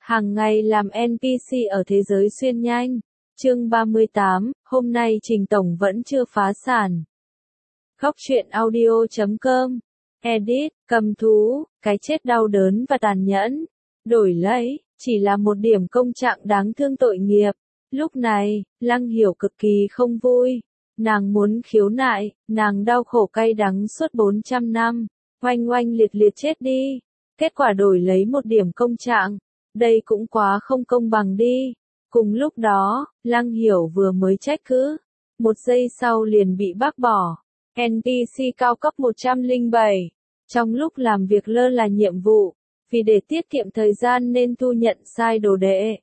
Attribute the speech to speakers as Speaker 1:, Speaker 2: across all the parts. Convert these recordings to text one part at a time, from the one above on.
Speaker 1: Hàng ngày làm NPC ở thế giới xuyên nhanh. Chương 38, hôm nay Trình Tổng vẫn chưa phá sản. Góc truyện audio.com. Edit, cầm thú, cái chết đau đớn và tàn nhẫn. Đổi lấy, chỉ là một điểm công trạng đáng thương tội nghiệp. Lúc này, Lăng Hiểu cực kỳ không vui. Nàng muốn khiếu nại, nàng đau khổ cay đắng suốt 400 năm. Oanh oanh liệt liệt chết đi. Kết quả đổi lấy một điểm công trạng. Đây cũng quá không công bằng đi. Cùng lúc đó, Lăng Hiểu vừa mới trách cứ. Một giây sau liền bị bác bỏ. NPC cao cấp 107. Trong lúc làm việc lơ là nhiệm vụ, vì để tiết kiệm thời gian nên thu nhận sai đồ đệ.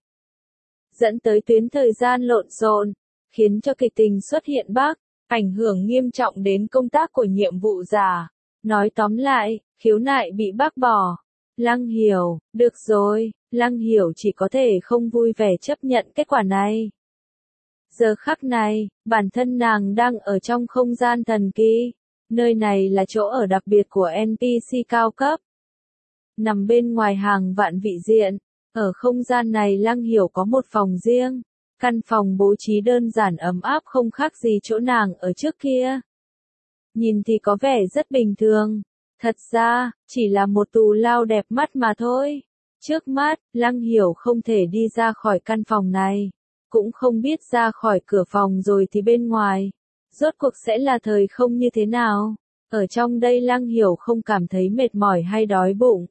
Speaker 1: Dẫn tới tuyến thời gian lộn xộn, khiến cho kịch tình xuất hiện ảnh hưởng nghiêm trọng đến công tác của nhiệm vụ giả. Nói tóm lại, khiếu nại bị bác bỏ. Lăng Hiểu, được rồi, Lăng Hiểu chỉ có thể không vui vẻ chấp nhận kết quả này. Giờ khắc này, bản thân nàng đang ở trong không gian thần kỳ. Nơi này là chỗ ở đặc biệt của NPC cao cấp. Nằm bên ngoài hàng vạn vị diện, ở không gian này Lăng Hiểu có một phòng riêng. Căn phòng bố trí đơn giản ấm áp không khác gì chỗ nàng ở trước kia. Nhìn thì có vẻ rất bình thường. Thật ra, chỉ là một tù lao đẹp mắt mà thôi. Trước mắt, Lăng Hiểu không thể đi ra khỏi căn phòng này. Cũng không biết ra khỏi cửa phòng rồi thì bên ngoài. Rốt cuộc sẽ là thời không như thế nào. Ở trong đây Lăng Hiểu không cảm thấy mệt mỏi hay đói bụng.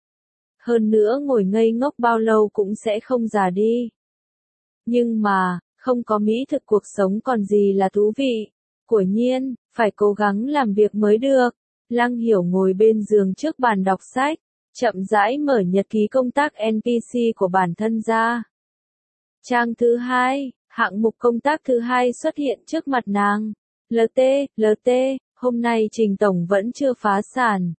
Speaker 1: Hơn nữa ngồi ngây ngốc bao lâu cũng sẽ không già đi. Nhưng mà, không có mỹ thực cuộc sống còn gì là thú vị. Quả nhiên, phải cố gắng làm việc mới được. Lăng Hiểu ngồi bên giường trước bàn đọc sách, chậm rãi mở nhật ký công tác NPC của bản thân ra. Trang thứ 2, hạng mục công tác thứ 2 xuất hiện trước mặt nàng. LT, hôm nay Trình Tổng vẫn chưa phá sản.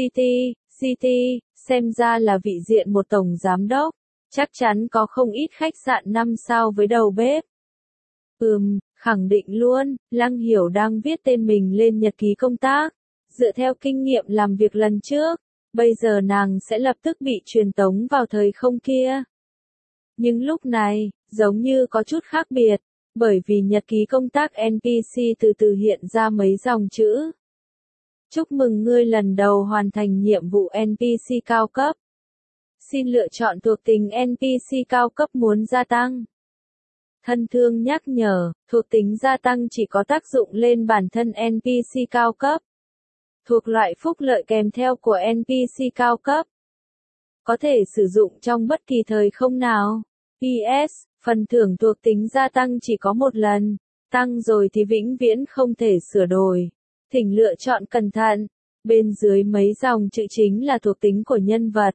Speaker 1: CT, xem ra là vị diện một tổng giám đốc. Chắc chắn có không ít khách sạn 5 sao với đầu bếp. Khẳng định luôn, Lăng Hiểu đang viết tên mình lên nhật ký công tác. Dựa theo kinh nghiệm làm việc lần trước, bây giờ nàng sẽ lập tức bị truyền tống vào thời không kia. Nhưng lúc này, giống như có chút khác biệt, bởi vì nhật ký công tác NPC từ từ hiện ra mấy dòng chữ. Chúc mừng ngươi lần đầu hoàn thành nhiệm vụ NPC cao cấp. Xin lựa chọn thuộc tính NPC cao cấp muốn gia tăng. Thân thương nhắc nhở, thuộc tính gia tăng chỉ có tác dụng lên bản thân NPC cao cấp. Thuộc loại phúc lợi kèm theo của NPC cao cấp. Có thể sử dụng trong bất kỳ thời không nào. PS, phần thưởng thuộc tính gia tăng chỉ có một lần. Tăng rồi thì vĩnh viễn không thể sửa đổi. Thỉnh lựa chọn cẩn thận. Bên dưới mấy dòng chữ chính là thuộc tính của nhân vật.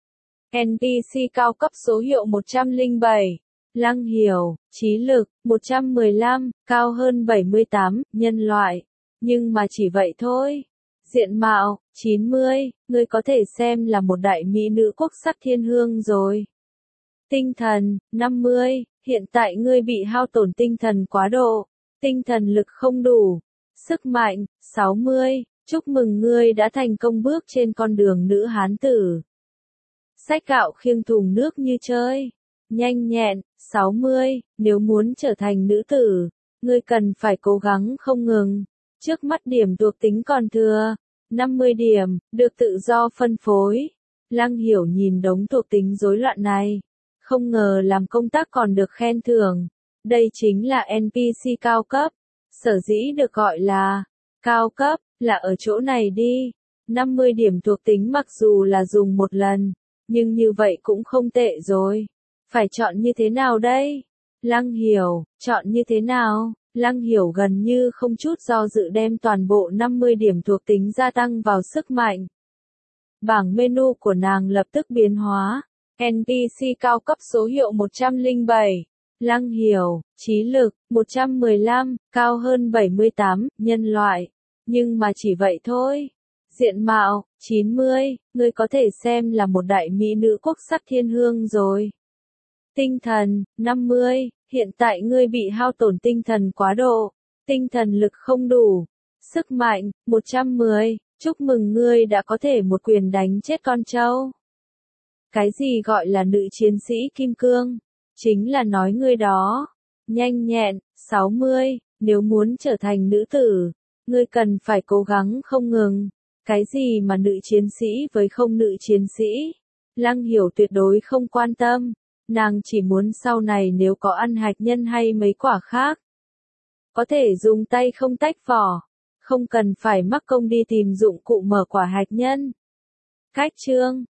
Speaker 1: NPC cao cấp số hiệu 107. Lăng Hiểu, trí lực, 115, cao hơn 78, nhân loại. Nhưng mà chỉ vậy thôi. Diện mạo, 90, ngươi có thể xem là một đại mỹ nữ quốc sắc thiên hương rồi. Tinh thần, 50, hiện tại ngươi bị hao tổn tinh thần quá độ. Tinh thần lực không đủ. Sức mạnh, 60, chúc mừng ngươi đã thành công bước trên con đường nữ hán tử. Xách gạo khiêng thùng nước như chơi. Nhanh nhẹn, 60, nếu muốn trở thành nữ tử, ngươi cần phải cố gắng không ngừng. Trước mắt điểm thuộc tính còn thừa, 50 điểm, được tự do phân phối. Lăng Hiểu nhìn đống thuộc tính rối loạn này. Không ngờ làm công tác còn được khen thưởng. Đây chính là NPC cao cấp. Sở dĩ được gọi là cao cấp, là ở chỗ này đi. 50 điểm thuộc tính mặc dù là dùng một lần, nhưng như vậy cũng không tệ rồi. Phải chọn như thế nào đây? Lăng Hiểu, chọn như thế nào? Lăng Hiểu gần như không chút do dự đem toàn bộ 50 điểm thuộc tính gia tăng vào sức mạnh. Bảng menu của nàng lập tức biến hóa. NPC cao cấp số hiệu 107. Lăng Hiểu, trí lực, 115, cao hơn 78, nhân loại. Nhưng mà chỉ vậy thôi. Diện mạo, 90, ngươi có thể xem là một đại mỹ nữ quốc sắc thiên hương rồi. Tinh thần, 50, hiện tại ngươi bị hao tổn tinh thần quá độ. Tinh thần lực không đủ. Sức mạnh, 110, chúc mừng ngươi đã có thể một quyền đánh chết con trâu. Cái gì gọi là nữ chiến sĩ kim cương? Chính là nói ngươi đó. Nhanh nhẹn, 60, nếu muốn trở thành nữ tử, ngươi cần phải cố gắng không ngừng. Cái gì mà nữ chiến sĩ với không nữ chiến sĩ? Lăng Hiểu tuyệt đối không quan tâm. Nàng chỉ muốn sau này nếu có ăn hạt nhân hay mấy quả khác, có thể dùng tay không tách vỏ, không cần phải mắc công đi tìm dụng cụ mở quả hạt nhân. Cách chương